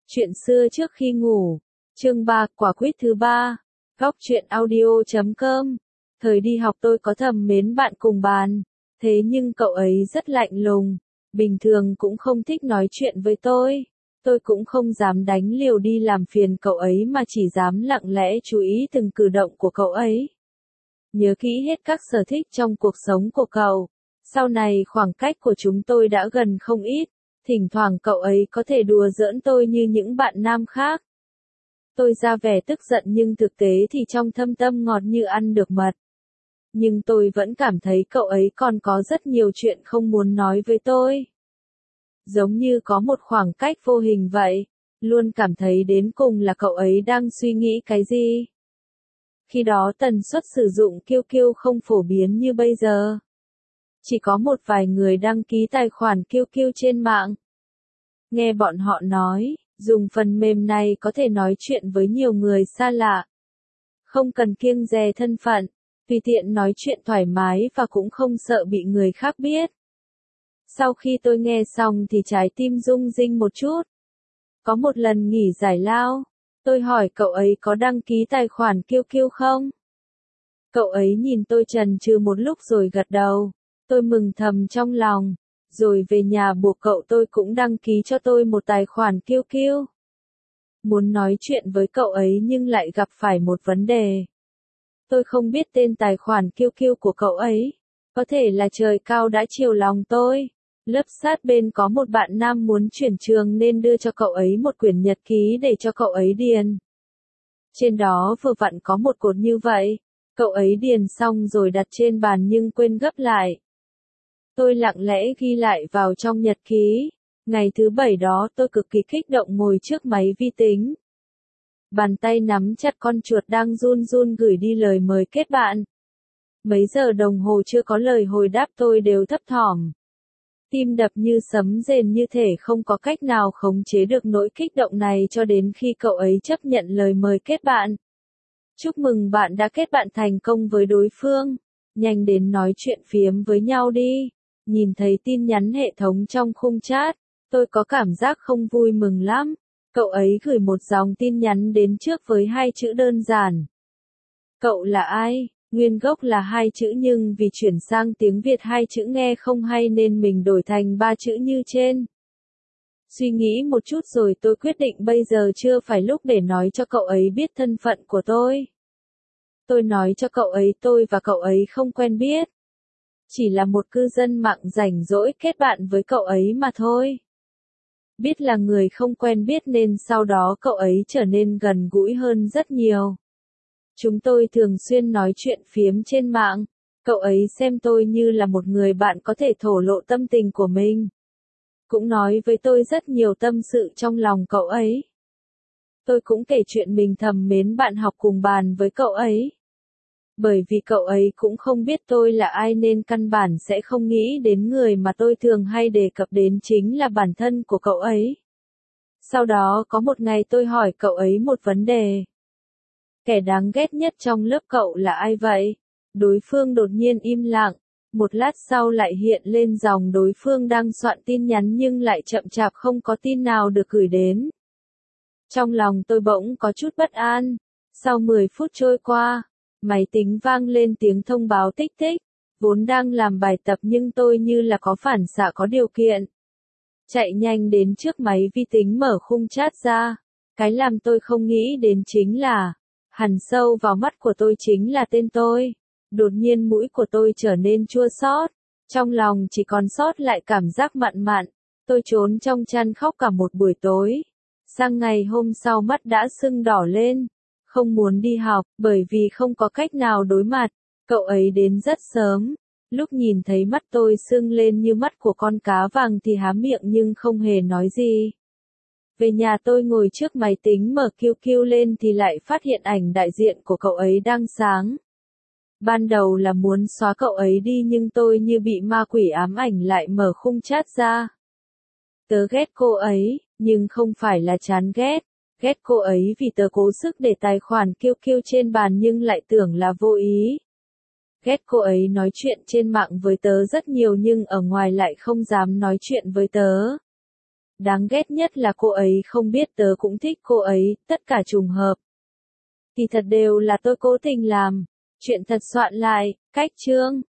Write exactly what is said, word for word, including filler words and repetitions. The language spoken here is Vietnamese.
Chuyện xưa trước khi ngủ. Chương ba, quả quýt thứ ba. Góc truyện audio chấm com. Thời đi học tôi có thầm mến bạn cùng bàn. Thế nhưng cậu ấy rất lạnh lùng. Bình thường cũng không thích nói chuyện với tôi. Tôi cũng không dám đánh liều đi làm phiền cậu ấy mà chỉ dám lặng lẽ chú ý từng cử động của cậu ấy. Nhớ kỹ hết các sở thích trong cuộc sống của cậu. Sau này khoảng cách của chúng tôi đã gần không ít. Thỉnh thoảng cậu ấy có thể đùa giỡn tôi như những bạn nam khác. Tôi ra vẻ tức giận nhưng thực tế thì trong thâm tâm ngọt như ăn được mật. Nhưng tôi vẫn cảm thấy cậu ấy còn có rất nhiều chuyện không muốn nói với tôi. Giống như có một khoảng cách vô hình vậy, luôn cảm thấy đến cùng là cậu ấy đang suy nghĩ cái gì. Khi đó tần suất sử dụng Q Q không phổ biến như bây giờ. Chỉ có một vài người đăng ký tài khoản Q Q trên mạng. Nghe bọn họ nói, dùng phần mềm này có thể nói chuyện với nhiều người xa lạ. Không cần kiêng dè thân phận, tùy tiện nói chuyện thoải mái và cũng không sợ bị người khác biết. Sau khi tôi nghe xong thì trái tim rung rinh một chút. Có một lần nghỉ giải lao, tôi hỏi cậu ấy có đăng ký tài khoản Q Q không? Cậu ấy nhìn tôi chần chừ một lúc rồi gật đầu. Tôi mừng thầm trong lòng, rồi về nhà buộc cậu tôi cũng đăng ký cho tôi một tài khoản Q Q. Muốn nói chuyện với cậu ấy nhưng lại gặp phải một vấn đề. Tôi không biết tên tài khoản Q Q của cậu ấy. Có thể là trời cao đã chiều lòng tôi. Lớp sát bên có một bạn nam muốn chuyển trường nên đưa cho cậu ấy một quyển nhật ký để cho cậu ấy điền. Trên đó vừa vặn có một cột như vậy. Cậu ấy điền xong rồi đặt trên bàn nhưng quên gấp lại. Tôi lặng lẽ ghi lại vào trong nhật ký. Ngày thứ bảy đó tôi cực kỳ kích động ngồi trước máy vi tính. Bàn tay nắm chặt con chuột đang run run gửi đi lời mời kết bạn. Mấy giờ đồng hồ chưa có lời hồi đáp tôi đều thấp thỏm. Tim đập như sấm rền như thể không có cách nào khống chế được nỗi kích động này cho đến khi cậu ấy chấp nhận lời mời kết bạn. Chúc mừng bạn đã kết bạn thành công với đối phương. Nhanh đến nói chuyện phiếm với nhau đi. Nhìn thấy tin nhắn hệ thống trong khung chat, tôi có cảm giác không vui mừng lắm. Cậu ấy gửi một dòng tin nhắn đến trước với hai chữ đơn giản. Cậu là ai? Nguyên gốc là hai chữ nhưng vì chuyển sang tiếng Việt hai chữ nghe không hay nên mình đổi thành ba chữ như trên. Suy nghĩ một chút rồi tôi quyết định bây giờ chưa phải lúc để nói cho cậu ấy biết thân phận của tôi. Tôi nói cho cậu ấy tôi và cậu ấy không quen biết. Chỉ là một cư dân mạng rảnh rỗi kết bạn với cậu ấy mà thôi. Biết là người không quen biết nên sau đó cậu ấy trở nên gần gũi hơn rất nhiều. Chúng tôi thường xuyên nói chuyện phiếm trên mạng. Cậu ấy xem tôi như là một người bạn có thể thổ lộ tâm tình của mình. Cũng nói với tôi rất nhiều tâm sự trong lòng cậu ấy. Tôi cũng kể chuyện mình thầm mến bạn học cùng bàn với cậu ấy. Bởi vì cậu ấy cũng không biết tôi là ai nên căn bản sẽ không nghĩ đến người mà tôi thường hay đề cập đến chính là bản thân của cậu ấy. Sau đó có một ngày tôi hỏi cậu ấy một vấn đề. Kẻ đáng ghét nhất trong lớp cậu là ai vậy? Đối phương đột nhiên im lặng. Một lát sau lại hiện lên dòng đối phương đang soạn tin nhắn nhưng lại chậm chạp không có tin nào được gửi đến. Trong lòng tôi bỗng có chút bất an. Sau mười phút trôi qua, máy tính vang lên tiếng thông báo tích tích. Vốn đang làm bài tập nhưng tôi như là có phản xạ có điều kiện. Chạy nhanh đến trước máy vi tính mở khung chat ra. Cái làm tôi không nghĩ đến chính là, hằn sâu vào mắt của tôi chính là tên tôi. Đột nhiên mũi của tôi trở nên chua xót. Trong lòng chỉ còn sót lại cảm giác mặn mặn. Tôi trốn trong chăn khóc cả một buổi tối. Sang ngày hôm sau mắt đã sưng đỏ lên. Không muốn đi học, bởi vì không có cách nào đối mặt. Cậu ấy đến rất sớm. Lúc nhìn thấy mắt tôi sưng lên như mắt của con cá vàng thì há miệng nhưng không hề nói gì. Về nhà tôi ngồi trước máy tính mở Q Q lên thì lại phát hiện ảnh đại diện của cậu ấy đang sáng. Ban đầu là muốn xóa cậu ấy đi nhưng tôi như bị ma quỷ ám ảnh lại mở khung chat ra. Tớ ghét cô ấy, nhưng không phải là chán ghét. Ghét cô ấy vì tớ cố sức để tài khoản Q Q trên bàn nhưng lại tưởng là vô ý. Ghét cô ấy nói chuyện trên mạng với tớ rất nhiều nhưng ở ngoài lại không dám nói chuyện với tớ. Đáng ghét nhất là cô ấy không biết tớ cũng thích cô ấy, tất cả trùng hợp. Thì thật đều là tôi cố tình làm. Chuyện thật soạn lại, cách chương.